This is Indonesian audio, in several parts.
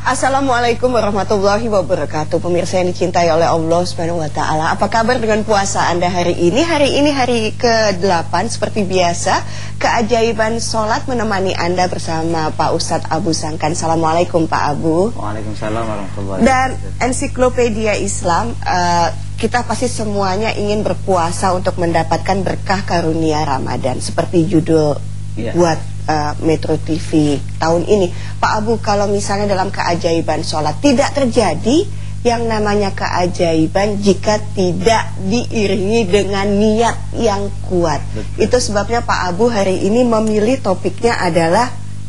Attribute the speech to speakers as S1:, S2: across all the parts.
S1: Assalamualaikum warahmatullahi wabarakatuh. Pemirsa yang dicintai oleh Allah Subhanahu wa taala. Apa kabar dengan puasa Anda hari ini? Hari ini hari ke-8 seperti biasa. Keajaiban sholat menemani Anda bersama Pak Ustadz Abu Sangkan. Assalamualaikum Pak Abu.
S2: Waalaikumsalam warahmatullahi wabarakatuh.
S1: Dan ensiklopedia Islam, kita pasti semuanya ingin berpuasa untuk mendapatkan berkah karunia Ramadan. Seperti judul buat Metro TV tahun ini. Pak Abu, kalau misalnya dalam keajaiban sholat tidak terjadi yang namanya keajaiban jika tidak diiringi dengan niat yang kuat.
S2: Betul.
S1: Itu sebabnya Pak Abu hari ini memilih topiknya adalah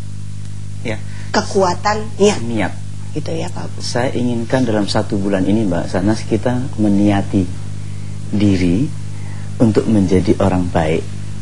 S1: kekuatan niat. Gitu ya Pak Abu.
S2: Saya inginkan dalam 1 bulan ini Mbak Sanas, kita meniati diri untuk menjadi orang baik.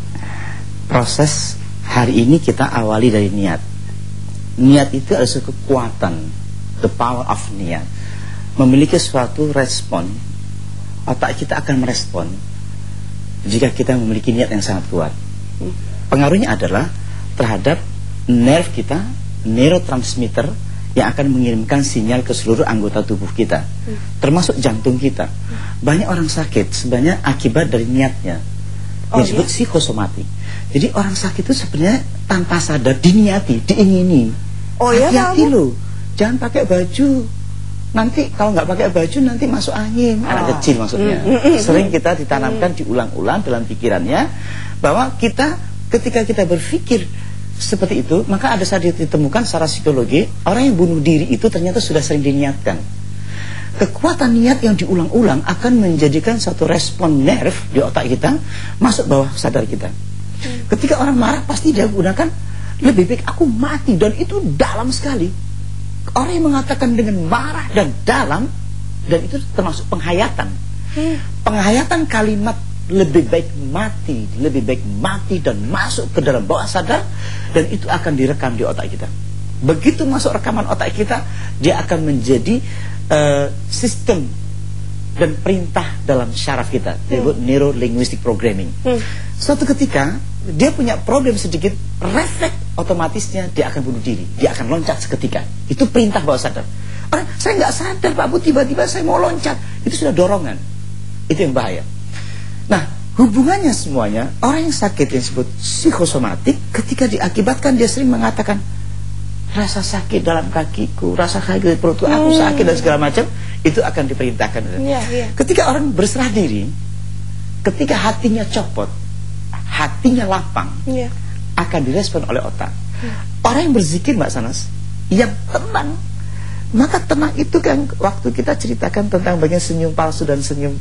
S2: Proses hari ini kita awali dari niat. Niat itu adalah suatu kekuatan, the power of niat. Memiliki suatu respon, otak kita akan merespon jika kita memiliki niat yang sangat kuat. Pengaruhnya adalah terhadap nerve kita, neurotransmitter yang akan mengirimkan sinyal ke seluruh anggota tubuh kita, termasuk jantung kita. Banyak orang sakit sebenarnya akibat dari niatnya, yang disebut psikosomatik. Jadi orang sakit itu sebenarnya tanpa sadar diniati, diingini. Hati-hati loh, jangan pakai baju. Nanti kalau nggak pakai baju nanti masuk angin. Anak kecil maksudnya. Sering kita ditanamkan diulang-ulang dalam pikirannya bahwa kita ketika kita berpikir seperti itu, maka ada saat ditemukan secara psikologi orang yang bunuh diri itu ternyata sudah sering diniatkan. Kekuatan niat yang diulang-ulang akan menjadikan satu respon nerve di otak kita masuk bawah sadar kita. Ketika orang marah pasti dia gunakan lebih baik aku mati, dan itu dalam sekali. Orang yang mengatakan dengan marah dan dalam, dan itu termasuk penghayatan. Penghayatan kalimat lebih baik mati dan masuk ke dalam bawah sadar, dan itu akan direkam di otak kita. Begitu masuk rekaman otak kita, dia akan menjadi sistem dan perintah dalam syaraf kita, disebut neuro linguistic programming. Suatu ketika dia punya problem sedikit, refleks otomatisnya dia akan bunuh diri, dia akan loncat seketika. Itu perintah bawah sadar. Saya nggak sadar Pak Bu, tiba-tiba saya mau loncat, itu sudah dorongan. Itu yang bahaya. Nah, hubungannya semuanya, orang yang sakit yang disebut psikosomatik, ketika diakibatkan dia sering mengatakan rasa sakit dalam kakiku, rasa sakit di perutku, aku sakit dan segala macam, itu akan diperintahkan. Ketika orang berserah diri, ketika hatinya copot, hatinya lapang, akan direspon oleh otak. Orang yang berzikir Mbak Sanas, yang tenang, maka tenang itu kan waktu kita ceritakan tentang bagian senyum palsu dan senyum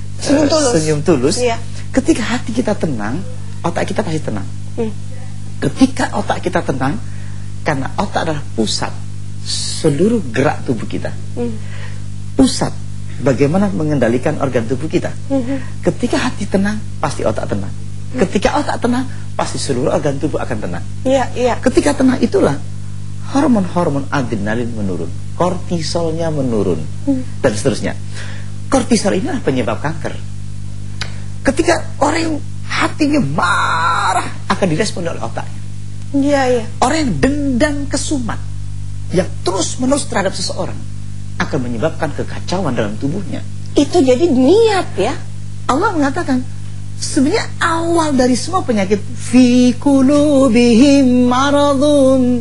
S2: tulus. Ketika hati kita tenang, otak kita pasti tenang. Ketika otak kita tenang, karena otak adalah pusat seluruh gerak tubuh kita, pusat bagaimana mengendalikan organ tubuh kita. Ketika hati tenang, pasti otak tenang. Ketika otak tenang, pasti seluruh organ tubuh akan tenang. Ketika tenang itulah hormon-hormon adrenalin menurun, kortisolnya menurun, dan seterusnya. Kortisol ini adalah penyebab kanker. Ketika orang yang hatinya marah, akan direspon oleh otaknya. Orang yang dendam kesumat, yang terus-menerus terhadap seseorang, akan menyebabkan kekacauan dalam tubuhnya.
S1: Itu jadi niat ya.
S2: Allah mengatakan sebenarnya awal dari semua penyakit, fi qulubihim maradun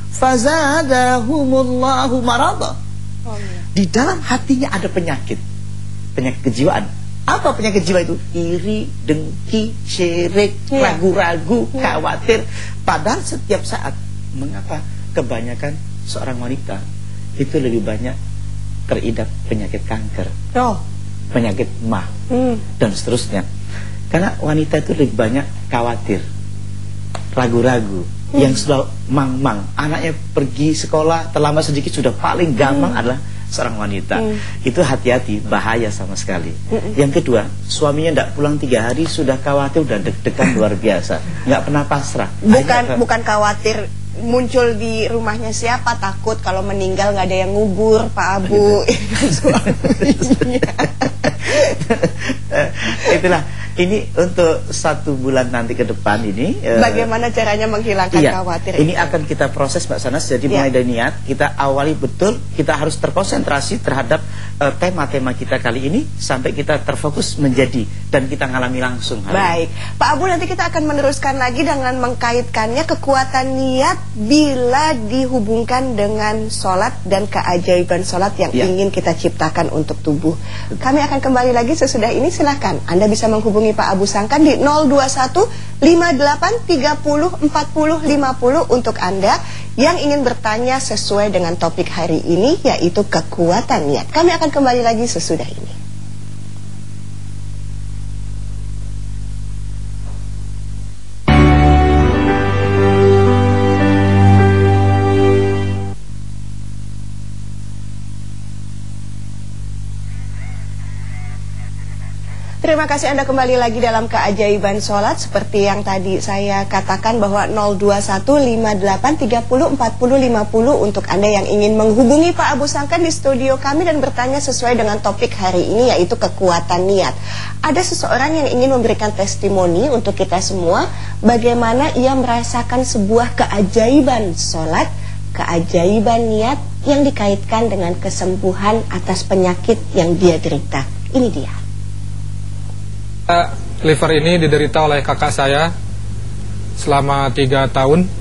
S2: fazadahumullahu marada. Di dalam hatinya ada penyakit kejiwaan. Apa penyakit jiwa itu? Iri, dengki, syirik, ragu-ragu, khawatir. Padahal setiap saat, mengapa kebanyakan seorang wanita itu lebih banyak teridap penyakit kanker, penyakit mah, dan seterusnya? Karena wanita itu lebih banyak khawatir, ragu-ragu, yang sudah mang-mang. Anaknya pergi sekolah terlambat sedikit, sudah paling gampang adalah seorang wanita. Itu hati-hati, bahaya sama sekali. Yang kedua, suaminya tidak pulang 3 hari, sudah khawatir, sudah deg-degan luar biasa, nggak pernah pasrah.
S1: Bukan khawatir muncul di rumahnya siapa, takut kalau meninggal nggak ada yang ngubur Pak Abu.
S2: Ini untuk 1 bulan nanti ke depan ini.
S1: Bagaimana caranya menghilangkan khawatir?
S2: Ini akan kita proses Mbak Sanas. Jadi mulai dari niat, kita awali betul. Kita harus terkonsentrasi terhadap tema-tema kita kali ini sampai kita terfokus menjadi dan kita ngalami langsung.
S1: Baik, Pak Abu, nanti kita akan meneruskan lagi dengan mengkaitkannya kekuatan niat bila dihubungkan dengan sholat dan keajaiban sholat yang ingin kita ciptakan untuk tubuh. Kami akan kembali lagi sesudah ini. Silahkan Anda bisa menghubungi Pak Abu Sangkan di 021 58 30 40 50 untuk Anda yang ingin bertanya sesuai dengan topik hari ini, yaitu kekuatan niat. Kami akan kembali lagi sesudah ini. Terima kasih Anda kembali lagi dalam keajaiban sholat. Seperti yang tadi saya katakan bahwa 021 58 30 40 50 untuk Anda yang ingin menghubungi Pak Abu Sangkan di studio kami dan bertanya sesuai dengan topik hari ini, yaitu kekuatan niat. Ada seseorang yang ingin memberikan testimoni untuk kita semua bagaimana ia merasakan sebuah keajaiban sholat, keajaiban niat yang dikaitkan dengan kesembuhan atas penyakit yang dia derita. Ini dia.
S3: Liver ini diderita oleh kakak saya selama 3 tahun.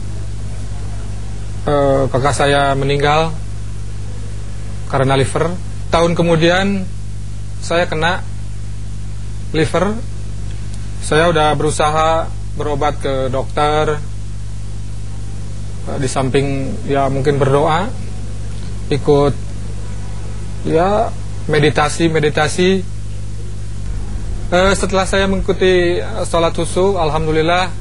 S3: Kakak saya meninggal karena liver. Tahun kemudian saya kena liver. Saya udah berusaha berobat ke dokter. Di samping ya mungkin berdoa, ikut ya meditasi. Setelah saya mengikuti sholat susu, alhamdulillah,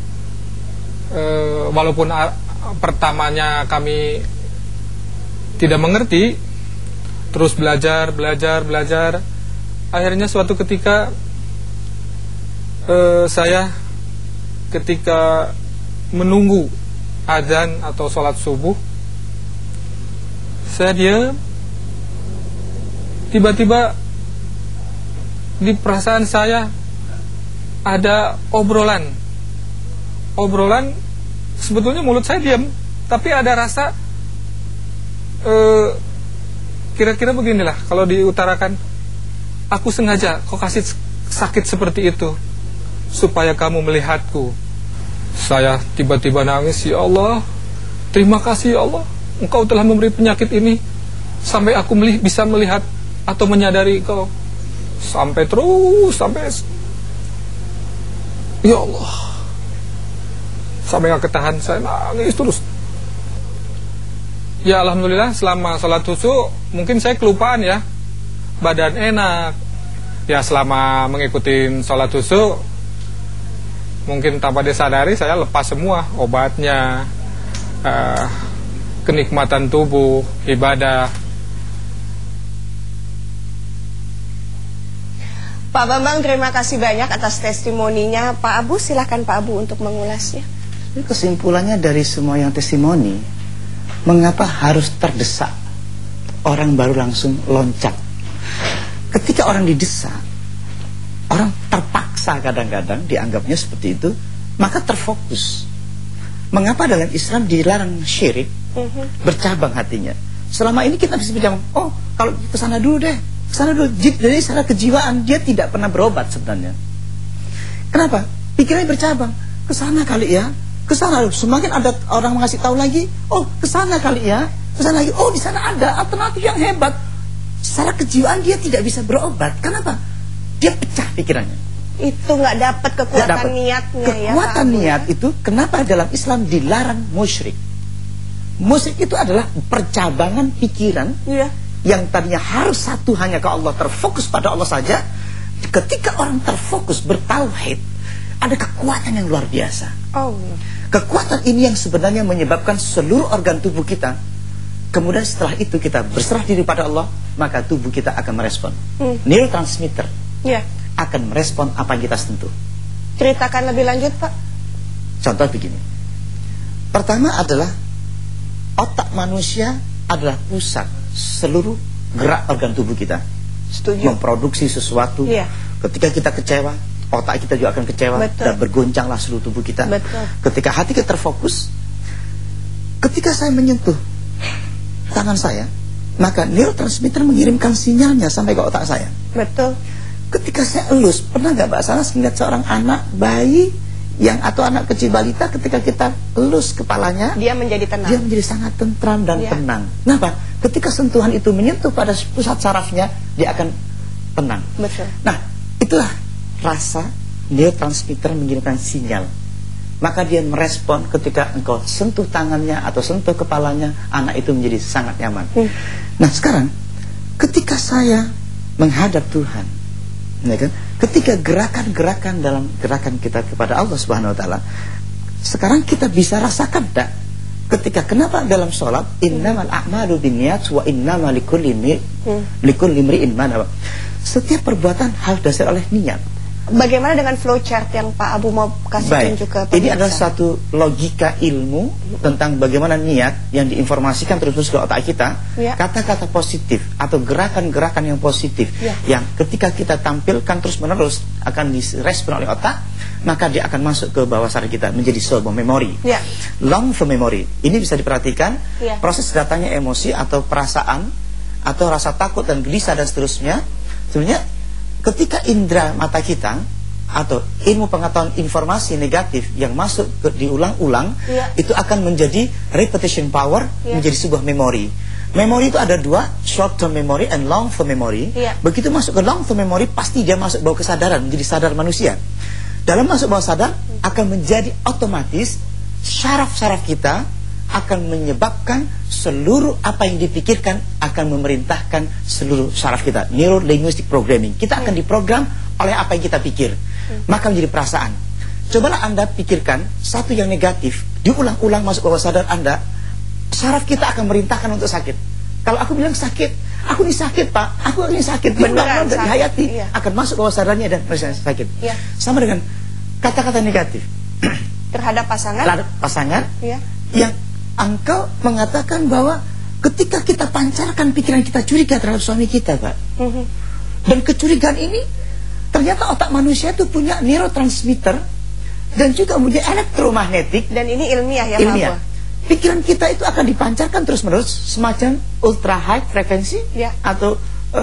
S3: walaupun pertamanya kami tidak mengerti, terus belajar, akhirnya suatu ketika saya ketika menunggu adzan atau sholat subuh, saya diam, tiba-tiba di perasaan saya ada obrolan. Sebetulnya mulut saya diam, tapi ada rasa kira-kira beginilah kalau diutarakan, aku sengaja kau kasih sakit seperti itu supaya kamu melihatku. Saya tiba-tiba nangis, ya Allah, terima kasih ya Allah, Engkau telah memberi penyakit ini sampai aku bisa melihat atau menyadari Engkau. Sampai ya Allah, sampai gak ketahan, saya nangis terus. Ya alhamdulillah, selama sholat susu mungkin saya kelupaan ya, badan enak. Ya selama mengikuti sholat susu, mungkin tanpa disadari saya lepas semua obatnya, kenikmatan tubuh, ibadah.
S1: Pak Bambang, terima kasih banyak atas testimoninya. Pak Abu, silakan Pak Abu untuk mengulasnya.
S2: Kesimpulannya dari semua yang testimoni, mengapa harus terdesak? Orang baru langsung loncat. Ketika orang didesak, orang terpaksa kadang-kadang dianggapnya seperti itu, maka terfokus. Mengapa dalam Islam dilarang syirik, bercabang hatinya? Selama ini kita bisa bilang, oh kalau kesana dulu deh, kesana dulu. Jadi secara kejiwaan dia tidak pernah berobat sebenarnya. Kenapa? Pikirannya bercabang. Kesana kali ya, kesana. Semakin ada orang mengasih tahu lagi, oh kesana kali ya, kesana lagi. Oh di sana ada alternatif yang hebat. Secara kejiwaan dia tidak bisa berobat. Kenapa? Dia pecah pikirannya.
S1: Itu nggak dapat kekuatan niatnya.
S2: Kekuatan niat itu kenapa dalam Islam dilarang musyrik? Musyrik itu adalah percabangan pikiran. Iya. Yang tadinya harus satu hanya ke Allah, terfokus pada Allah saja. Ketika orang terfokus bertauhid, ada kekuatan yang luar biasa. Kekuatan ini yang sebenarnya menyebabkan seluruh organ tubuh kita, kemudian setelah itu kita berserah diri pada Allah, maka tubuh kita akan merespon. Neurotransmitter akan merespon apa yang kita sentuh.
S1: Ceritakan lebih lanjut Pak.
S2: Contoh begini. Pertama adalah otak manusia adalah pusat seluruh gerak organ tubuh kita.
S1: Setuju.
S2: Memproduksi sesuatu. Ketika kita kecewa, otak kita juga akan kecewa.
S1: Betul.
S2: Dan bergoncanglah seluruh tubuh kita.
S1: Betul.
S2: Ketika hati kita terfokus, ketika saya menyentuh tangan saya, maka neurotransmitter mengirimkan sinyalnya sampai ke otak saya.
S1: Betul.
S2: Ketika saya elus, pernah nggak Mbak Sanas melihat seorang anak bayi atau anak kecil balita, ketika kita elus kepalanya,
S1: Dia menjadi tenang.
S2: dia menjadi sangat tentram dan
S1: Ya.
S2: tenang. Kenapa? Ketika sentuhan itu menyentuh pada pusat sarafnya, dia akan tenang.
S1: Betul.
S2: Nah, itulah rasa neurotransmitter mengirimkan sinyal. Maka dia merespon ketika engkau sentuh tangannya atau sentuh kepalanya, anak itu menjadi sangat nyaman. Nah, sekarang ketika saya menghadap Tuhan, ya kan? Ketika gerakan-gerakan dalam gerakan kita kepada Allah Subhanahu wa taala, sekarang kita bisa rasakan tak? Ketika kenapa dalam sholat innamal a'malu binniyat wa innamal likulli imri'in ma nawa. Setiap perbuatan harus dasar oleh niat.
S1: Bagaimana dengan flowchart yang Pak Abu mau kasih tunjuk ke pemirsa?
S2: Ini adalah suatu logika ilmu tentang bagaimana niat yang diinformasikan terus ke otak kita.
S1: Ya.
S2: Kata-kata positif atau gerakan-gerakan yang positif,
S1: Ya.
S2: yang ketika kita tampilkan terus-menerus akan direspon oleh otak, maka dia akan masuk ke bawah sadar kita menjadi sebuah memori.
S1: Ya.
S2: Long term memory. Ini bisa diperhatikan
S1: Ya.
S2: proses datangnya emosi atau perasaan atau rasa takut dan gelisah dan seterusnya. Sebenarnya ketika indera mata kita atau ilmu pengetahuan informasi negatif yang masuk diulang-ulang,
S1: Ya.
S2: itu akan menjadi repetition power,
S1: Ya.
S2: menjadi sebuah memori. Memori itu ada dua, short term memory and long term memory.
S1: Ya.
S2: Begitu masuk ke long term memory, pasti dia masuk bawah kesadaran, menjadi sadar manusia. Dalam masuk bawah sadar akan menjadi otomatis syaraf-syaraf kita akan menyebabkan seluruh apa yang dipikirkan akan memerintahkan seluruh syaraf kita. Neuro linguistic programming. Kita akan diprogram oleh apa yang kita pikir. Maka menjadi perasaan. Cobalah Anda pikirkan satu yang negatif, diulang-ulang masuk bawah sadar Anda, syaraf kita akan merintahkan untuk sakit. Kalau aku bilang sakit, aku ini sakit Pak, aku ini sakit,
S1: Beneran
S2: dan
S1: sakit,
S2: dihayati,
S1: iya.
S2: akan masuk bawah sadarnya dan merasa sakit.
S1: Iya.
S2: Sama dengan kata-kata negatif
S1: Terhadap pasangan?
S2: terhadap pasangan,
S1: Ya.
S2: yang engkau mengatakan bahwa ketika kita pancarkan pikiran kita curiga terhadap suami kita, Pak. Dan kecurigaan ini ternyata otak manusia itu punya neurotransmitter dan juga punya elektromagnetik.
S1: Dan ini ilmiah ya Pak
S2: Ilmiah.
S1: Abu?
S2: Pikiran kita itu akan dipancarkan terus-menerus semacam ultra high frekuensi
S1: Ya.
S2: atau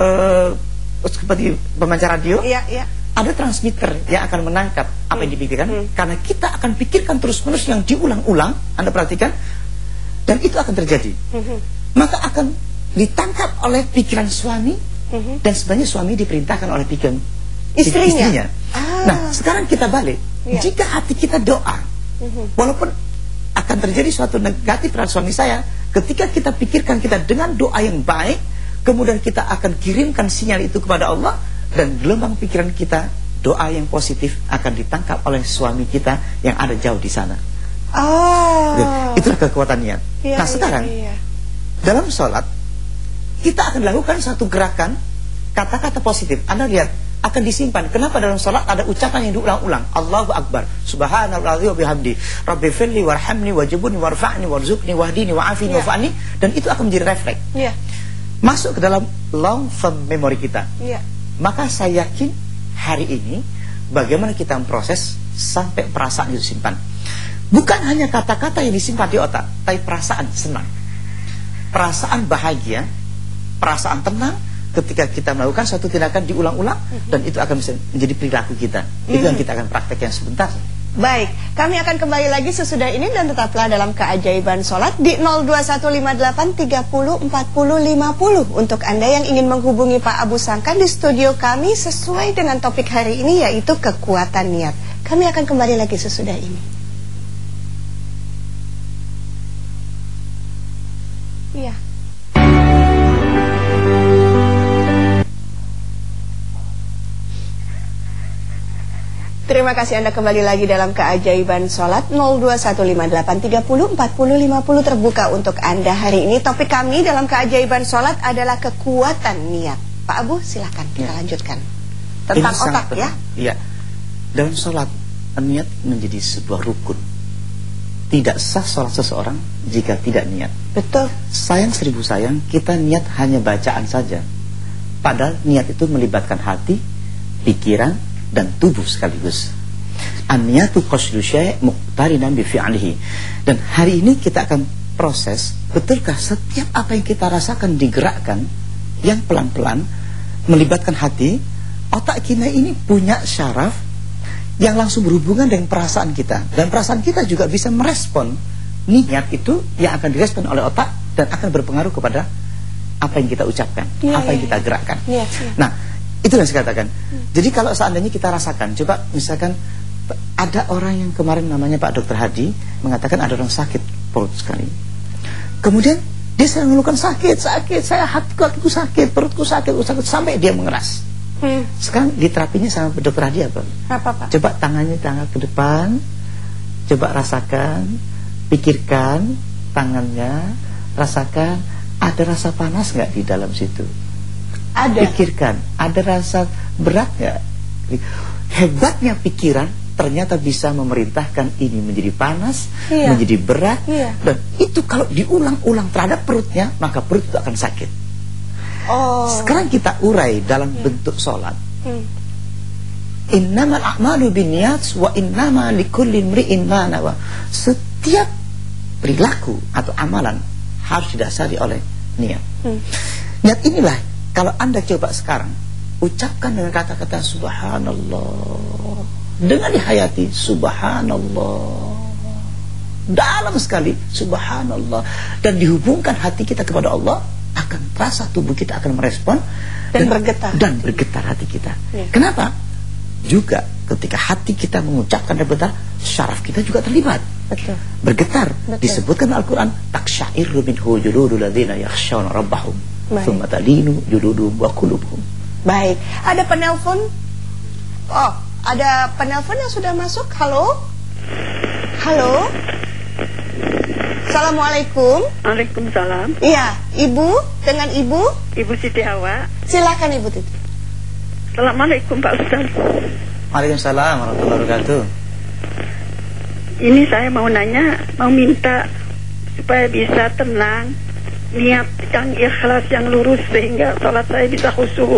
S2: seperti pemancar radio.
S1: Iya, iya.
S2: Ada transmitter yang akan menangkap apa yang dipikirkan, karena kita akan pikirkan terus-menerus yang diulang-ulang. Anda perhatikan, dan itu akan terjadi. Maka akan ditangkap oleh pikiran suami, dan sebenarnya suami diperintahkan oleh pikiran
S1: Istrinya.
S2: Nah, sekarang kita balik.
S1: Iya.
S2: Jika hati kita doa, walaupun akan terjadi suatu negatif terhadap suami saya, ketika kita pikirkan kita dengan doa yang baik, kemudian kita akan kirimkan sinyal itu kepada Allah, dan gelombang pikiran kita, doa yang positif akan ditangkap oleh suami kita yang ada jauh di sana. Itulah kekuatan niat.
S1: Iya,
S2: Nah, sekarang
S1: iya.
S2: dalam sholat kita akan lakukan satu gerakan kata-kata positif. Anda lihat, akan disimpan. Kenapa dalam sholat ada ucapan yang diulang-ulang? Allahu Akbar, Subhanallah wa bihamdi, Rabbi firli warhamni wajibuni warfa'ni warzuqni wahdini wa'afini wa'fa'ni. Dan itu akan menjadi refleks, masuk ke dalam long term memory kita. Maka saya yakin hari ini bagaimana kita memproses sampai perasaan itu disimpan. Bukan hanya kata-kata yang disimpan di otak, tapi perasaan senang, perasaan bahagia, perasaan tenang ketika kita melakukan suatu tindakan diulang-ulang, dan itu akan bisa menjadi perilaku kita. Itu yang kita akan praktekkan sebentar.
S1: Baik, kami akan kembali lagi sesudah ini, dan tetaplah dalam keajaiban sholat di 02158304050 untuk Anda yang ingin menghubungi Pak Abu Sangkan di studio kami sesuai dengan topik hari ini, yaitu kekuatan niat. Kami akan kembali lagi sesudah ini. Iya. Terima kasih Anda kembali lagi dalam keajaiban sholat. 02158304050 terbuka untuk Anda hari ini. Topik kami dalam keajaiban sholat adalah kekuatan niat. Pak Abu, silahkan kita lanjutkan tentang
S2: Ini
S1: otak ya.
S2: Iya. Dalam sholat, niat menjadi sebuah rukun. Tidak sah sholat seseorang jika tidak niat.
S1: Betul.
S2: Sayang seribu sayang, kita niat hanya bacaan saja. Padahal niat itu melibatkan hati, pikiran, dan tubuh sekaligus. An-niyatu qasdu syai' muqtarinan bi fi'lihi. Dan hari ini kita akan proses, betulkah setiap apa yang kita rasakan digerakkan yang pelan-pelan melibatkan hati, otak kita ini punya syaraf yang langsung berhubungan dengan perasaan kita, dan perasaan kita juga bisa merespon niat itu yang akan direspon oleh otak dan akan berpengaruh kepada apa yang kita ucapkan, apa yang kita gerakkan. Nah, itu yang saya katakan. Jadi kalau seandainya kita rasakan, coba misalkan ada orang yang kemarin namanya Pak Dr. Hadi mengatakan ada orang sakit perut sekali. Kemudian dia selalu mengeluhkan sakit, saya hatiku sakit, perutku sakit, sampai dia mengeras. Sekarang diterapinya sama Dr. Hadi apa?
S1: Apa, Pak?
S2: Coba tangan ke depan, coba rasakan, pikirkan tangannya, rasakan ada rasa panas nggak di dalam situ? Ada. Pikirkan, ada rasa berat nggak? Hebatnya pikiran ternyata bisa memerintahkan ini menjadi panas, menjadi berat, dan itu kalau diulang-ulang terhadap perutnya, maka perut itu akan sakit. Sekarang kita urai dalam bentuk sholat. Innamal a'malu binniyat wa innama likulli imri'in ma nawa. Setiap perilaku atau amalan harus didasari oleh niat. Niat inilah kalau Anda coba sekarang ucapkan dengan kata-kata subhanallah, dengan dihayati subhanallah, dalam sekali subhanallah, dan dihubungkan hati kita kepada Allah, akan terasa tubuh kita akan merespon dan bergetar hati kita. Kenapa? Juga ketika hati kita mengucapkan dan bergetar, syaraf kita juga terlibat. Bergetar. Disebutkan Al-Quran, taksyairu minhu juludul ladzina yakhshawna rabbahum tsumma talinu juluduhum wa qulubuhum.
S1: Baik, ada penelpon. Ada penelpon yang sudah masuk. Halo. Assalamualaikum.
S4: Waalaikumsalam.
S1: Iya, Ibu, dengan Ibu
S4: Siti Hawa.
S1: Silakan Ibu Titi.
S4: Assalamualaikum Pak Ustaz.
S2: Waalaikumsalam warahmatullahi wabarakatuh.
S4: Ini saya mau minta supaya bisa tenang, niat yang ikhlas, yang lurus, sehingga sholat saya bisa khusyuk.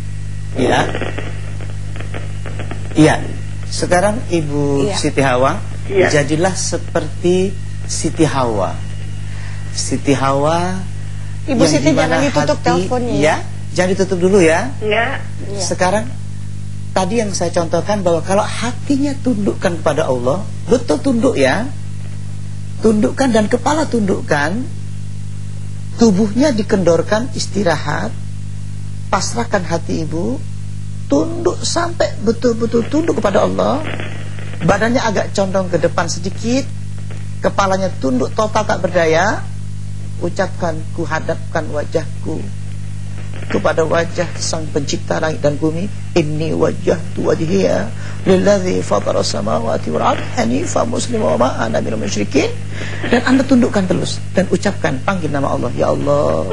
S2: Iya. Sekarang Ibu Siti Hawa, jadilah seperti Siti Hawa. Siti Hawa.
S1: Ibu Siti jangan ditutup teleponnya.
S2: Ya, jangan ditutup dulu ya.
S4: Enggak.
S2: Sekarang tadi yang saya contohkan bahwa kalau hatinya tundukkan kepada Allah, betul tunduk ya. Tundukkan dan kepala tundukkan, tubuhnya dikendorkan, istirahat, pasrahkan hati Ibu, tunduk sampai betul-betul tunduk kepada Allah. Badannya agak condong ke depan sedikit, kepalanya tunduk total tak berdaya. Ucapkan, ku hadapkan wajahku kepada wajah Sang Pencipta langit dan bumi. Inni wajjahtu wajhiya lilladzi fatara samawati wal ardi hanifa muslima wa ma ana minal musyrikin. Dan Anda tundukkan terus dan ucapkan, panggil nama Allah, ya Allah.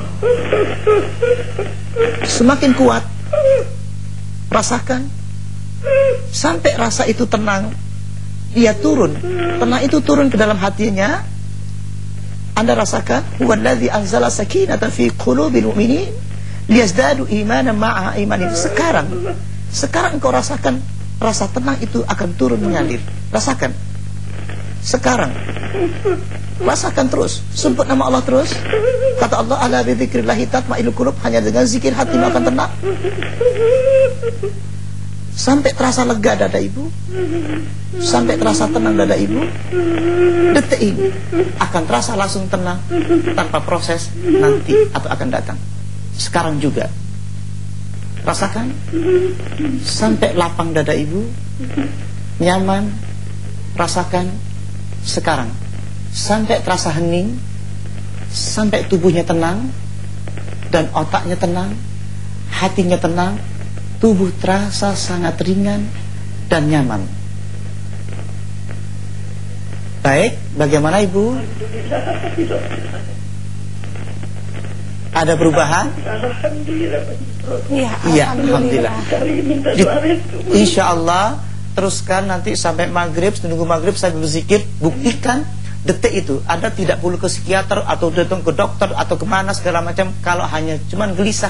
S2: Semakin kuat, rasakan sampai rasa itu tenang, dia turun, tenang itu turun ke dalam hatinya. Anda rasakan, huwallazi anzala sakinata fi qulubil mu'minin liyazdadu imanan ma'a imanin. Sekarang engkau rasakan rasa tenang itu akan turun mengalir. Rasakan. Sekarang rasakan terus, sebut nama Allah terus. Kata Allah, ala bi dzikrillah tatma'innul qulub, hanya dengan zikir hatimu akan tenang. Sampai terasa lega dada Ibu, sampai terasa tenang dada Ibu. Detik ini akan terasa langsung tenang, tanpa proses nanti atau akan datang. Sekarang juga rasakan sampai lapang dada Ibu, nyaman. Rasakan sekarang sampai terasa hening, sampai tubuhnya tenang dan otaknya tenang, hatinya tenang, tubuh terasa sangat ringan dan nyaman. Baik, bagaimana Ibu? Ada perubahan? Iya, alhamdulillah. Insya Allah teruskan nanti sampai maghrib, menunggu maghrib sambil berzikir. Buktikan detik itu. Anda tidak perlu ke psikiater atau datang ke dokter atau kemana segala macam. Kalau hanya cuman gelisah,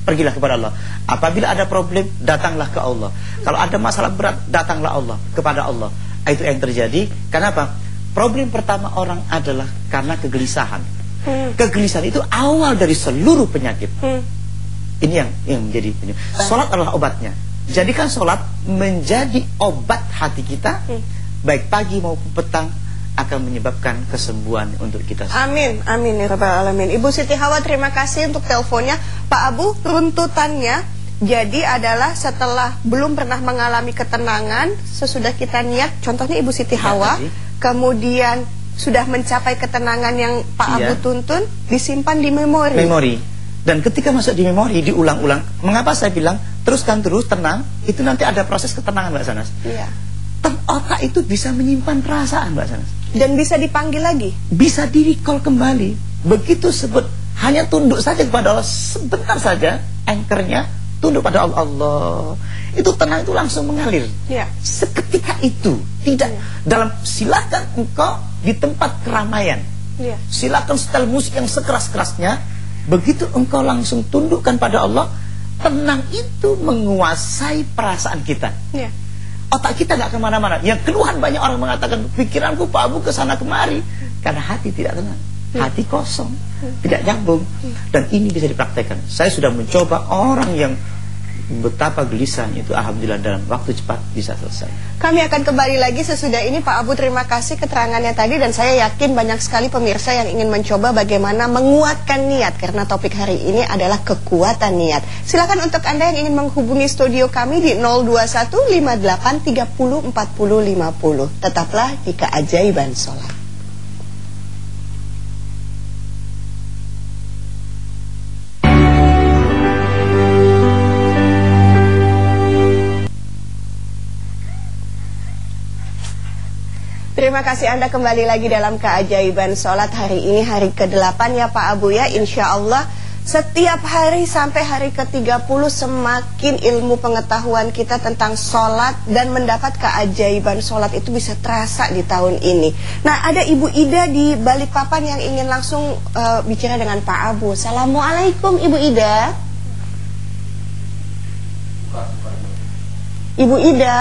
S2: pergilah kepada Allah. Apabila ada problem, datanglah ke Allah. Kalau ada masalah berat, datanglah kepada Allah. Itu yang terjadi. Kenapa? Problem pertama orang adalah karena kegelisahan. Kegelisahan itu awal dari seluruh penyakit. Ini yang menjadi penyakit. Salat adalah obatnya. Jadikan salat menjadi obat hati kita, baik pagi maupun petang, akan menyebabkan kesembuhan untuk kita.
S1: Amin, amin ya rabbal alamin. Ibu Siti Hawa, terima kasih untuk teleponnya. Pak Abu, runtutannya jadi adalah setelah belum pernah mengalami ketenangan, sesudah kita niat, contohnya Ibu Siti Hawa, kemudian sudah mencapai ketenangan yang Pak Abu tuntun, disimpan di memori. Dan ketika masuk di memori, diulang-ulang. Mengapa saya bilang teruskan terus, tenang, itu nanti ada proses ketenangan, Mbak Sanas. Iya.
S2: Otak itu bisa menyimpan perasaan, Mbak Sanas.
S1: Dan bisa dipanggil lagi,
S2: bisa di-recall kembali. Begitu sebut, hanya tunduk saja kepada Allah sebentar saja, anchornya tunduk pada Allah. Itu tenang, itu langsung mengalir.
S1: Ya.
S2: Seketika itu, tidak dalam, silakan engkau di tempat keramaian.
S1: Ya.
S2: Silakan setel musik yang sekeras-kerasnya. Begitu engkau langsung tundukkan pada Allah, tenang itu menguasai perasaan kita.
S1: Ya.
S2: Otak kita gak kemana-mana. Yang keluhan banyak orang mengatakan, pikiranku Pak Abu kesana kemari. Karena hati tidak tenang, hati kosong, tidak nyambung. Dan ini bisa dipraktekkan. Saya sudah mencoba orang yang betapa gelisahnya itu, alhamdulillah dalam waktu cepat bisa selesai.
S1: Kami akan kembali lagi sesudah ini. Pak Abu, terima kasih keterangannya tadi. Dan saya yakin banyak sekali pemirsa yang ingin mencoba bagaimana menguatkan niat, karena topik hari ini adalah kekuatan niat. Silakan untuk Anda yang ingin menghubungi studio kami di 02158304050. Tetaplah di Keajaiban Sholat. Terima kasih Anda kembali lagi dalam Keajaiban Sholat. Hari ini hari ke-8 ya Pak Abu ya. Insya Allah setiap hari sampai hari ke-30 semakin ilmu pengetahuan kita tentang sholat dan mendapat keajaiban sholat itu bisa terasa di tahun ini. Nah, ada Ibu Ida di Balikpapan yang ingin langsung bicara dengan Pak Abu. Assalamualaikum Ibu Ida. Ibu Ida.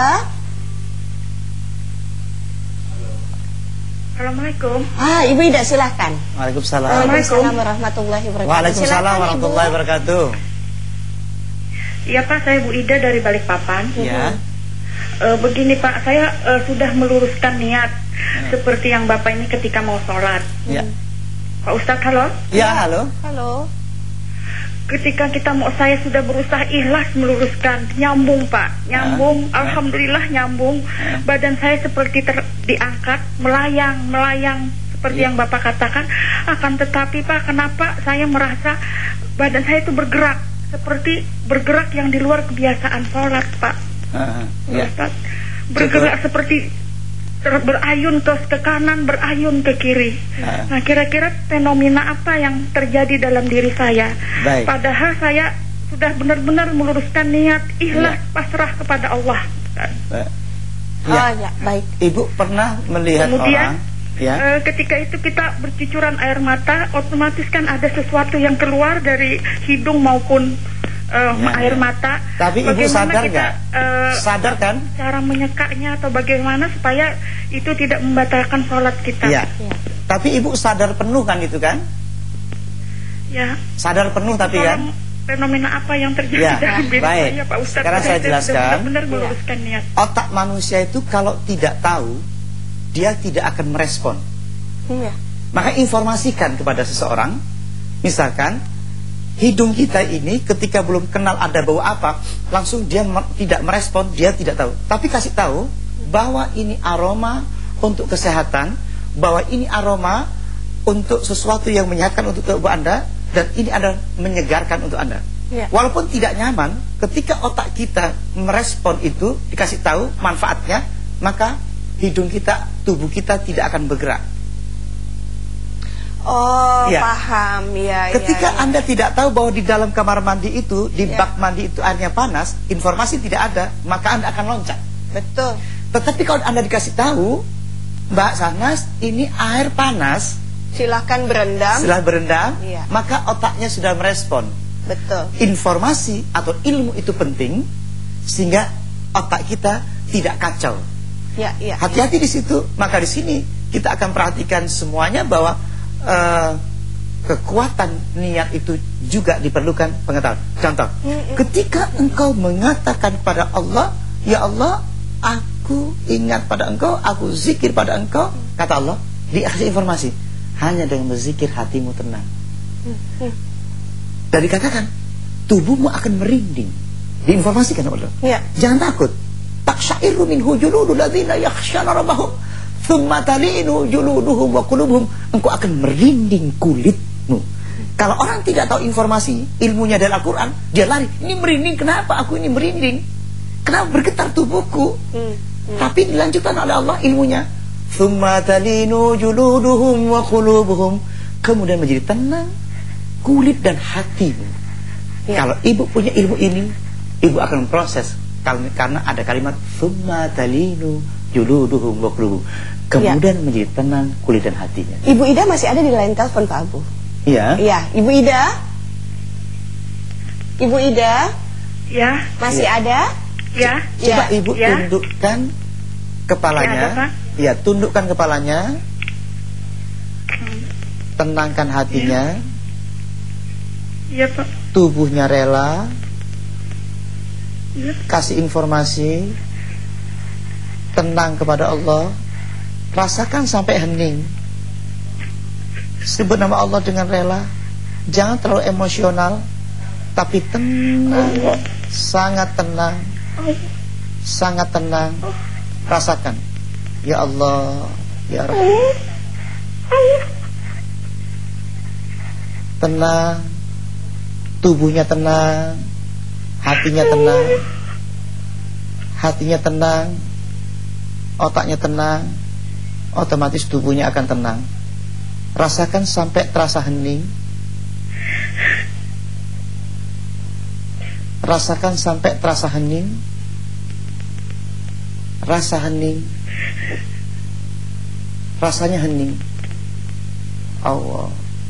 S4: Assalamualaikum.
S1: Ibu Ida silahkan.
S2: Waalaikumsalam.
S1: Waalaikumsalam warahmatullahi wabarakatuh.
S2: Waalaikumsalam warahmatullahi wabarakatuh.
S4: Iya Pak, saya Bu Ida dari Balikpapan.
S2: Ya.
S4: Begini Pak, saya sudah meluruskan niat seperti yang Bapak ini ketika mau sholat.
S2: Ya.
S4: Pak Ustadz, halo?
S2: Ya, halo.
S1: Halo.
S4: Ketika saya sudah berusaha ikhlas meluruskan, nyambung Pak, nyambung, alhamdulillah nyambung. Badan saya seperti diangkat, melayang seperti yang Bapak katakan. Akan tetapi Pak, kenapa saya merasa badan saya itu bergerak, seperti bergerak yang di luar kebiasaan sholat Pak. Ustaz, bergerak seperti berayun terus ke kanan, berayun ke kiri. Nah, kira-kira fenomena apa yang terjadi dalam diri saya?
S2: Baik.
S4: Padahal saya sudah benar-benar meluruskan niat, ikhlas, pasrah kepada Allah.
S1: Ya, baik.
S2: Ibu pernah melihat
S4: kemudian,
S2: orang?
S4: ketika itu kita bercucuran air mata, otomatis kan ada sesuatu yang keluar dari hidung maupun air mata.
S2: Tapi Ibu sadar nggak? Sadar kan?
S4: Cara menyekaknya atau bagaimana supaya itu tidak membatalkan sholat kita.
S2: Ya. Tapi Ibu sadar penuh kan itu kan?
S4: Ya.
S2: Sadar penuh tapi kan?
S4: Fenomena apa yang terjadi dalam diri saya Pak Ustadz?
S2: Sekarang saya jelaskan.
S4: Benar-benar meluruskan niat.
S2: Otak manusia itu kalau tidak tahu, dia tidak akan merespon. Maka informasikan kepada seseorang, misalkan hidung kita ini ketika belum kenal ada bau apa, langsung dia tidak merespon, dia tidak tahu. Tapi kasih tahu bahwa ini aroma untuk kesehatan, bahwa ini aroma untuk sesuatu yang menyehatkan untuk tubuh Anda, dan ini ada menyegarkan untuk Anda. Walaupun tidak nyaman, ketika otak kita merespon itu, dikasih tahu manfaatnya, maka hidung kita, tubuh kita tidak akan bergerak.
S1: Paham ya.
S2: Ketika Anda tidak tahu bahwa di dalam kamar mandi itu, di bak mandi itu airnya panas, informasi tidak ada, maka Anda akan loncat.
S1: Betul.
S2: Tetapi kalau Anda dikasih tahu, Mbak Sanas, ini air panas,
S1: silahkan berendam.
S2: setelah berendam, maka otaknya sudah merespon.
S1: Betul.
S2: Informasi atau ilmu itu penting sehingga otak kita tidak kacau.
S1: Ya, ya.
S2: Hati-hati di situ. Maka di sini kita akan perhatikan semuanya bahwa kekuatan niat itu juga diperlukan pengetahuan. Contoh, ketika engkau mengatakan pada Allah, ya Allah, aku ingat pada engkau, aku zikir pada engkau, kata Allah, dikasih informasi, hanya dengan berzikir hatimu tenang. Dan dikatakan tubuhmu akan merinding. Diinformasikan oleh Allah.
S1: Ya.
S2: Jangan takut. Taksyairu minhu juludul ladzina yakhshana rabbahum thumma talinu juluduhum wa qulubuhum. Engkau akan merinding kulitmu. Kalau orang tidak tahu informasi ilmunya dari Al-Quran, dia lari. Ini merinding, kenapa aku ini merinding? Kenapa bergetar tubuhku? Tapi dilanjutkan oleh Allah ilmunya. Thumma talinu juluduhum wa qulubuhum. Kemudian menjadi tenang kulit dan hatimu. Ya. Kalau ibu punya ilmu ini, ibu akan proses karena ada kalimat thumma talinu juluduhum wa qulubuhum. Kemudian menjadi tenang kulit dan hatinya.
S1: Ibu Ida masih ada di line telepon Pak Abu.
S2: Iya.
S1: Iya, Ibu Ida. Ibu Ida.
S4: Ya.
S1: Masih ada?
S4: Ya.
S2: Coba
S1: Ya.
S2: ibu
S4: Ya.
S2: tundukkan kepalanya.
S4: Ya, Bapak.
S2: Ya, tundukkan kepalanya. Tenangkan hatinya.
S4: Iya, Pak.
S2: Tubuhnya rela.
S4: Ya.
S2: Kasih informasi. Tenang kepada Allah. Rasakan sampai hening. Sebut nama Allah dengan rela. Jangan terlalu emosional, tapi tenang. Sangat tenang. Sangat tenang. Rasakan. Ya Allah, ya Rahman. Tenang. Tubuhnya tenang. Hatinya tenang. Hatinya tenang. Otaknya tenang. Otomatis tubuhnya akan tenang. Rasakan sampai terasa hening. Rasakan sampai terasa hening. Rasa hening. Rasanya hening. Allah.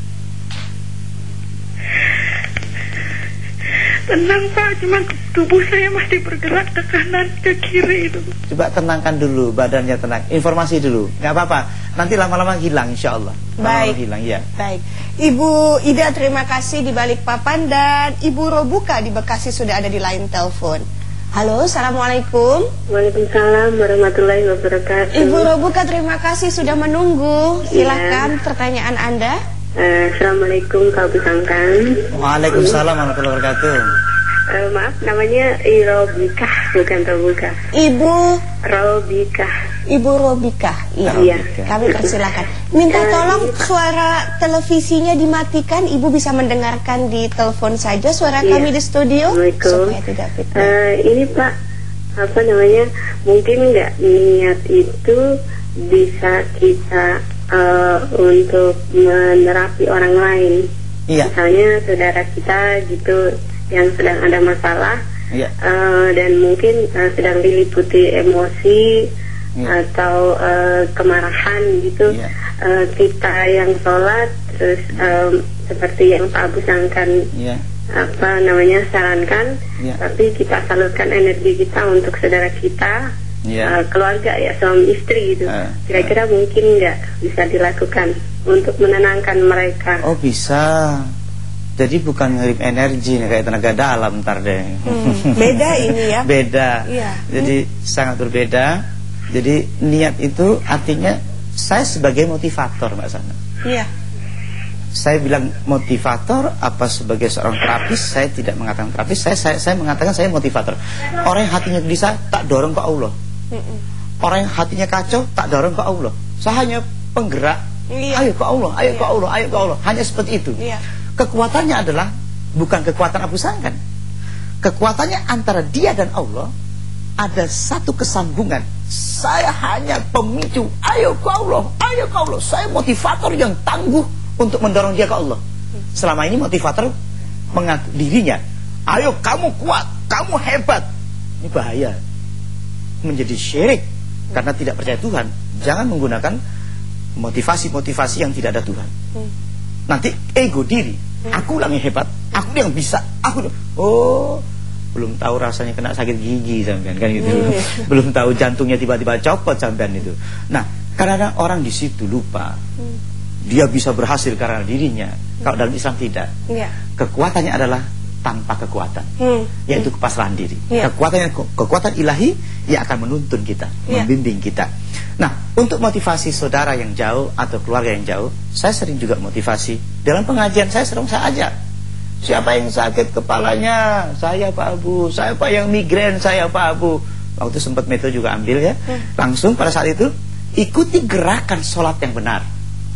S4: Tenang, Pak, cuman tubuh saya masih bergerak ke kanan, ke kiri itu.
S2: Coba tenangkan dulu, badannya tenang. Informasi dulu, nggak apa-apa. Nanti lama-lama hilang, insya Allah.
S1: Baik.
S2: Hilang, ya.
S1: Baik. Ibu Ida terima kasih di Balikpapan, dan Ibu Robuka di Bekasi sudah ada di line telepon. Halo, Assalamualaikum.
S5: Waalaikumsalam warahmatullahi wabarakatuh.
S1: Ibu Robuka terima kasih sudah menunggu. Silakan pertanyaan Anda.
S5: Assalamualaikum Kak Bisangkan.
S2: Waalaikumsalam warahmatullahi wabarakatuh.
S5: Maaf, namanya Robikah, bukan Robuka.
S1: Ibu
S5: Robikah.
S1: Ibu Robika. Iya. Kami persilakan. Minta tolong suara televisinya dimatikan. Ibu bisa mendengarkan di telepon saja suara kami di studio supaya tidak fitnah.
S5: Ini Pak, apa namanya? Mungkin nggak niat itu bisa kita untuk menerapi orang lain.
S2: Iya.
S5: Misalnya saudara kita gitu yang sedang ada masalah,
S2: Iya.
S5: Dan mungkin sedang diliputi emosi,
S2: iya,
S5: atau kemarahan gitu.
S2: Iya.
S5: Kita yang sholat terus seperti yang Pak Abu Sangkan
S2: Iya.
S5: apa namanya sarankan,
S2: Iya.
S5: tapi kita salurkan energi kita untuk saudara kita.
S2: Iya.
S5: Keluarga ya, suami istri gitu. Kira-kira mungkin nggak bisa dilakukan untuk menenangkan mereka?
S2: Oh, bisa. Jadi bukan ngirim energi kayak tenaga dalam ntar deh.
S1: Beda ini ya.
S2: Beda.
S1: Iya.
S2: Jadi sangat berbeda. Jadi niat itu artinya saya sebagai motivator, Mbak Sana.
S1: Iya.
S2: Saya bilang motivator apa sebagai seorang terapis? Saya tidak mengatakan terapis. Saya mengatakan saya motivator. Orang yang hatinya gelisah tak dorong ke Allah. Orang yang hatinya kacau tak dorong ke Allah. Saya hanya penggerak.
S1: Iya.
S2: Ayo ke Allah, ayo ke Allah, ayo ke Allah. Hanya seperti itu.
S1: Iya.
S2: Kekuatannya adalah bukan kekuatan Abu Sangkan. Kekuatannya antara dia dan Allah ada satu kesambungan. Saya hanya pemicu. Ayo ke Allah, ayo ke Allah. Saya motivator yang tangguh untuk mendorong dia ke Allah. Selama ini motivator mengaku dirinya, ayo kamu kuat, kamu hebat. Ini bahaya. Menjadi syirik karena tidak percaya Tuhan. Jangan menggunakan motivasi-motivasi yang tidak ada Tuhan. Nanti ego diri, aku yang hebat, Aku yang bisa. Belum tahu rasanya kena sakit gigi sampean kan gitu. Belum tahu jantungnya tiba-tiba copot sampean itu. Nah, karena orang di situ lupa. Dia bisa berhasil karena dirinya. Kalau dalam Islam tidak. Kekuatannya adalah tanpa kekuatan, yaitu kepasrahan diri. Kekuatan ilahi yang akan menuntun kita, membimbing kita. Nah, untuk motivasi saudara yang jauh atau keluarga yang jauh, saya sering juga motivasi. Dalam pengajian saya sering saya ajak. Siapa yang sakit kepalanya? Saya Pak Abu. Saya Pak yang migrain, saya Pak Abu. Waktu sempat Metro juga ambil ya. Langsung pada saat itu ikuti gerakan sholat yang benar.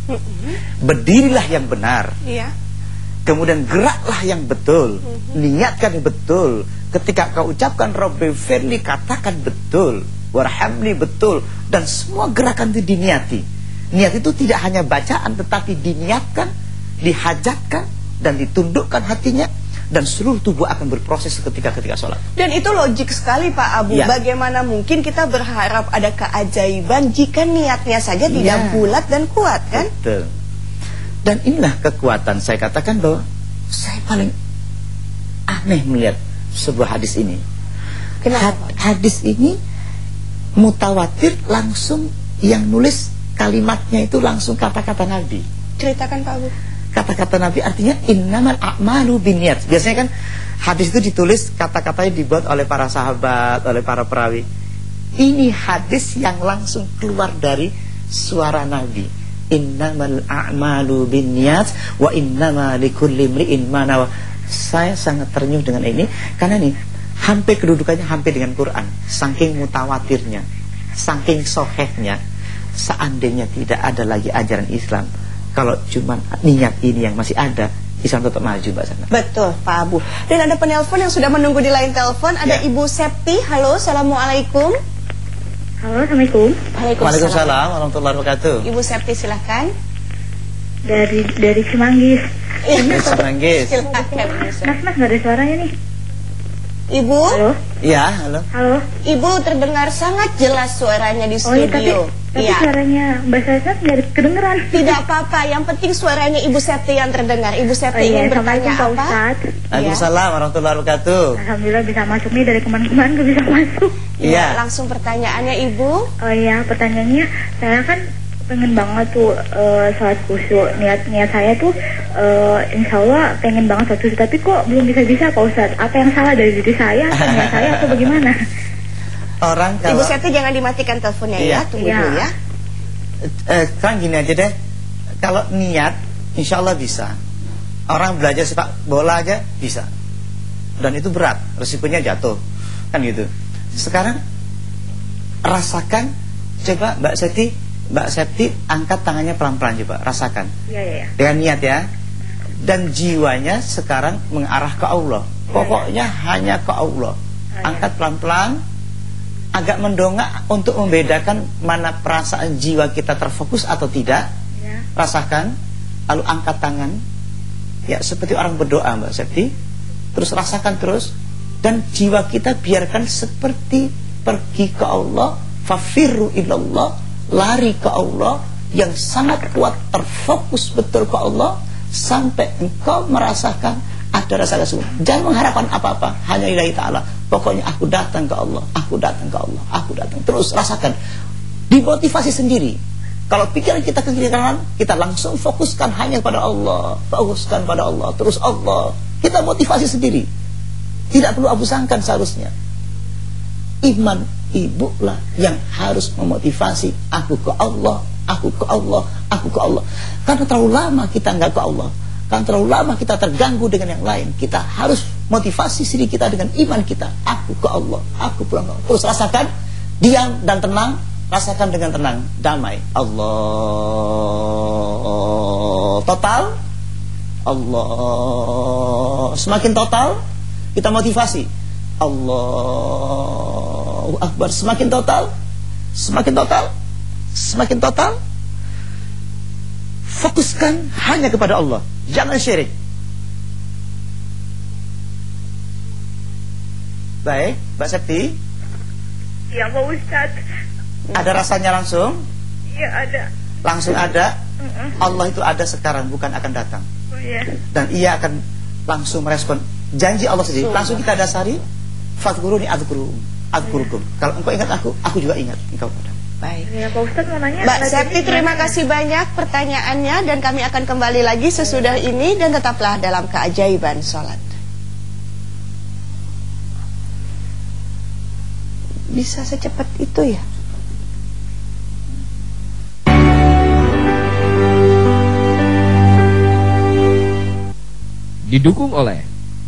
S2: Berdirilah yang benar. Kemudian geraklah yang betul. Niatkan yang betul. Ketika kau ucapkan Rabbi firli, katakan betul. Warhamni, betul. Dan semua gerakan itu diniati. Niat itu tidak hanya bacaan, tetapi diniatkan, dihajatkan, dan ditundukkan hatinya, dan seluruh tubuh akan berproses ketika sholat. Dan
S1: itu logik sekali Pak Abu. Bagaimana mungkin kita berharap ada keajaiban jika niatnya saja tidak bulat dan kuat, kan?
S2: Betul. Dan inilah kekuatan. Saya katakan bahwa saya paling aneh melihat sebuah hadis ini.
S1: Kenapa?
S2: Hadis ini mutawatir, langsung yang nulis kalimatnya itu langsung kata-kata Nabi.
S1: Ceritakan Pak Abu.
S2: Kata-kata Nabi artinya innamal a'malu binniyat. Biasanya kan hadis itu ditulis, kata-katanya dibuat oleh para sahabat, oleh para perawi. Ini hadis yang langsung keluar dari suara Nabi. Innamal a'malu binniyat wa innama likulli imri'in ma nawa. Saya sangat ternyuh dengan ini karena ini hampir kedudukannya hampir dengan Quran. Saking mutawatirnya, saking sohehnya. Seandainya tidak ada lagi ajaran Islam, kalau cuma niat ini yang masih ada, Islam tetap maju, Mbak Sana.
S1: Betul, Pak Abu. Dan ada penelpon yang sudah menunggu di line telepon. Ada Ibu Septi. Halo, assalamualaikum.
S5: Halo, assalamualaikum.
S2: Waalaikumsalam warahmatullahi wabarakatuh.
S1: Ibu Septi, silahkan.
S5: Dari Cimanggis.
S2: Cimanggis.
S1: Silakan.
S5: Mas nggak ada suaranya nih.
S1: Ibu.
S5: Halo.
S2: Iya, halo.
S5: Halo.
S1: Ibu terdengar sangat jelas suaranya di studio.
S5: Tapi suaranya Mbak Sasa nggak kedengeran.
S1: Tidak apa-apa, yang penting suaranya Ibu Septi yang terdengar. Ibu Septi ingin bertanya apa?
S2: Waalaikumsalam warahmatullahi wabarakatuh.
S5: Alhamdulillah bisa masuk nih, dari kemarin-kemarin gak bisa masuk.
S2: Iya.
S1: Langsung pertanyaannya Ibu.
S5: Oh iya, pertanyaannya saya kan pengen banget tuh sholat khusyuk. Niat saya tuh insya Allah pengen banget sholat khusyuk, tapi kok belum bisa-bisa Pak Ustadz. Apa yang salah dari diri saya atau niat saya atau bagaimana?
S2: Orang kalau
S1: Ibu Septi jangan dimatikan teleponnya ya, tunggu dulu ya.
S2: Kan gini aja deh. Kalau niat insya Allah bisa. Orang belajar sepak bola aja bisa. Dan itu berat, resikonya jatuh. Kan gitu. Sekarang rasakan, coba Mbak Septi angkat tangannya pelan-pelan coba, rasakan.
S5: Iya.
S2: Dengan niat ya. Dan jiwanya sekarang mengarah ke Allah. Pokoknya hanya ke Allah. Angkat pelan-pelan, agak mendongak untuk membedakan mana perasaan jiwa kita terfokus atau tidak. Rasakan, lalu angkat tangan. Ya, seperti orang berdoa Mbak Septi. Terus rasakan terus. Dan jiwa kita biarkan seperti pergi ke Allah. Fafirru ilallah, lari ke Allah yang sangat kuat, terfokus betul ke Allah. Sampai engkau merasakan ada rasa kesungguhan. Jangan mengharapkan apa-apa, hanya ilahi ta'ala. Pokoknya aku datang ke Allah, aku datang ke Allah, aku datang. Terus rasakan, dimotivasi sendiri. Kalau pikiran kita ke kiri kanan, kita langsung fokuskan hanya pada Allah. Fokuskan pada Allah, terus Allah. Kita motivasi sendiri. Tidak perlu abu sangkan seharusnya. Iman ibu lah yang harus memotivasi aku ke Allah, aku ke Allah, aku ke Allah. Karena terlalu lama kita enggak ke Allah, karena terlalu lama kita terganggu dengan yang lain. Kita harus motivasi diri kita dengan iman kita. Aku ke Allah, aku pulang ke Allah. Terus rasakan, diam dan tenang. Rasakan dengan tenang, damai. Allah total, Allah semakin total. Kita motivasi, Allahu Akbar, semakin total, semakin total, semakin total. Fokuskan hanya kepada Allah, jangan syirik. Baik, Mbak Septi.
S5: Ya Pak Ustadz.
S2: Ada rasanya langsung?
S5: Iya ada.
S2: Langsung ada. Allah itu ada sekarang, bukan akan datang.
S5: Oh iya.
S2: Dan ia akan langsung merespon janji Allah sendiri. Langsung kita dasari, fadhkuruni adzkurukum. Kalau engkau ingat aku juga ingat engkau.
S1: Baik.
S5: Ya, Pak Ustadz mau nanya.
S1: Mbak Septi, terima kasih banyak pertanyaannya, dan kami akan kembali lagi sesudah ini, dan tetaplah dalam keajaiban sholat. Bisa secepat itu ya?
S6: Didukung oleh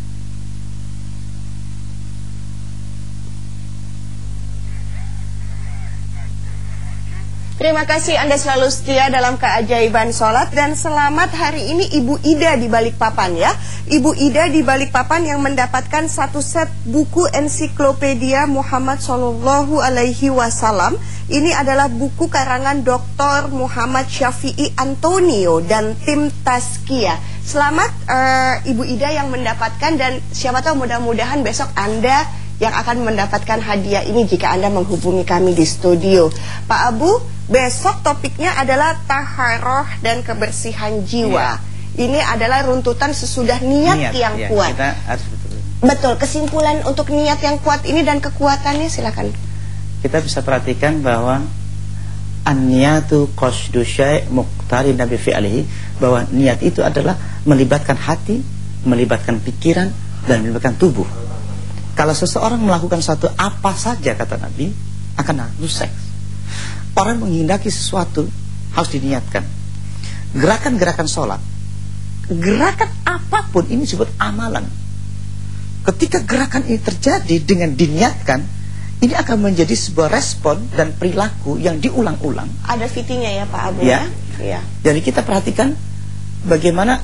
S1: Terima kasih Anda selalu setia dalam keajaiban sholat, dan selamat hari ini Ibu Ida di Balikpapan ya. Ibu Ida di Balikpapan yang mendapatkan satu set buku ensiklopedia Muhammad Sallallahu Alaihi Wasallam. Ini adalah buku karangan Dr. Muhammad Syafi'i Antonio dan tim Tazkiyah. Selamat Ibu Ida yang mendapatkan, dan siapa tahu mudah-mudahan besok Anda yang akan mendapatkan hadiah ini jika Anda menghubungi kami di studio. Pak Abu, besok topiknya adalah taharoh dan kebersihan jiwa. Ini adalah runtutan sesudah niat yang kuat.
S2: Kita harus
S1: betul, kesimpulan untuk niat yang kuat ini dan kekuatannya, silakan.
S2: Kita bisa perhatikan bahwa an-niyatu qasdu syai' muqtarin nabi fi'alihi, bahwa niat itu adalah melibatkan hati, melibatkan pikiran, dan melibatkan tubuh. Kalau seseorang melakukan satu apa saja, kata Nabi, akan harus seks. Orang menghendaki sesuatu harus diniatkan. Gerakan-gerakan sholat, gerakan apapun ini disebut amalan. Ketika gerakan ini terjadi dengan diniatkan, ini akan menjadi sebuah respon dan perilaku yang diulang-ulang. Ada
S1: fitinya ya Pak Abu
S2: ya?
S1: Ya.
S2: Jadi kita perhatikan bagaimana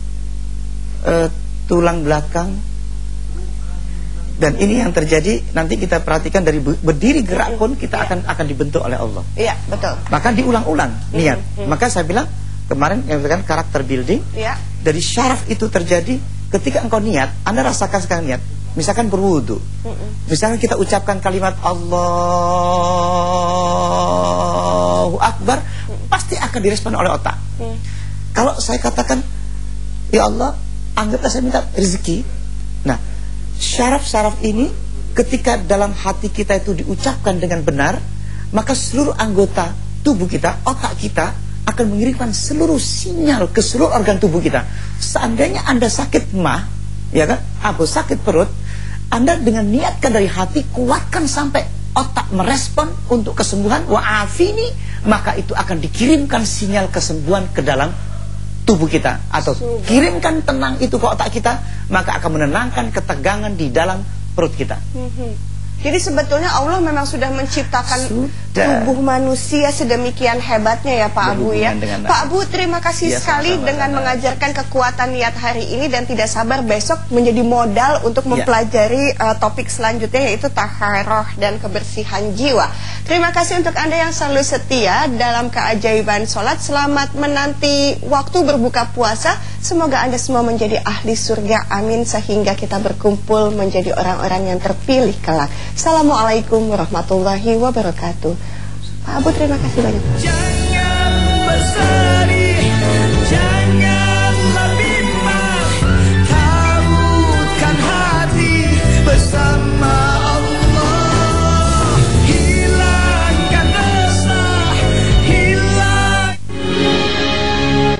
S2: tulang belakang. Dan ini yang terjadi, nanti kita perhatikan dari berdiri gerak pun kita akan dibentuk oleh Allah.
S1: Iya, betul.
S2: Bahkan diulang-ulang niat. Maka saya bilang kemarin yang dikatakan karakter building. Dari syaraf itu terjadi ketika engkau niat. Anda rasakan sekarang niat. Misalkan berwudu. Misalkan kita ucapkan kalimat Allahu Akbar, pasti akan direspon oleh otak. Kalau saya katakan, ya Allah, anggaplah saya minta rezeki. Nah, syaraf-syaraf ini ketika dalam hati kita itu diucapkan dengan benar, maka seluruh anggota tubuh kita, otak kita akan mengirimkan seluruh sinyal ke seluruh organ tubuh kita. Seandainya Anda sakit mah, ya kan, atau sakit perut, Anda dengan niatkan dari hati, kuatkan sampai otak merespon untuk kesembuhan, wa'afini, maka itu akan dikirimkan sinyal kesembuhan ke dalam tubuh kita, atau kirimkan tenang itu ke otak kita, maka akan menenangkan ketegangan di dalam perut kita.
S1: Jadi sebetulnya Allah memang sudah menciptakan tubuh manusia sedemikian hebatnya ya Pak Abu ya. Pak Abu, terima kasih sekali dengan mengajarkan kekuatan niat hari ini, dan tidak sabar besok menjadi modal untuk mempelajari topik selanjutnya, yaitu taharoh dan kebersihan jiwa. Terima kasih untuk Anda yang selalu setia dalam keajaiban sholat. Selamat menanti waktu berbuka puasa. Semoga Anda semua menjadi ahli surga, amin, sehingga kita berkumpul menjadi orang-orang yang terpilih kelak. Assalamualaikum warahmatullahi wabarakatuh. Pak Abu, terima kasih banyak.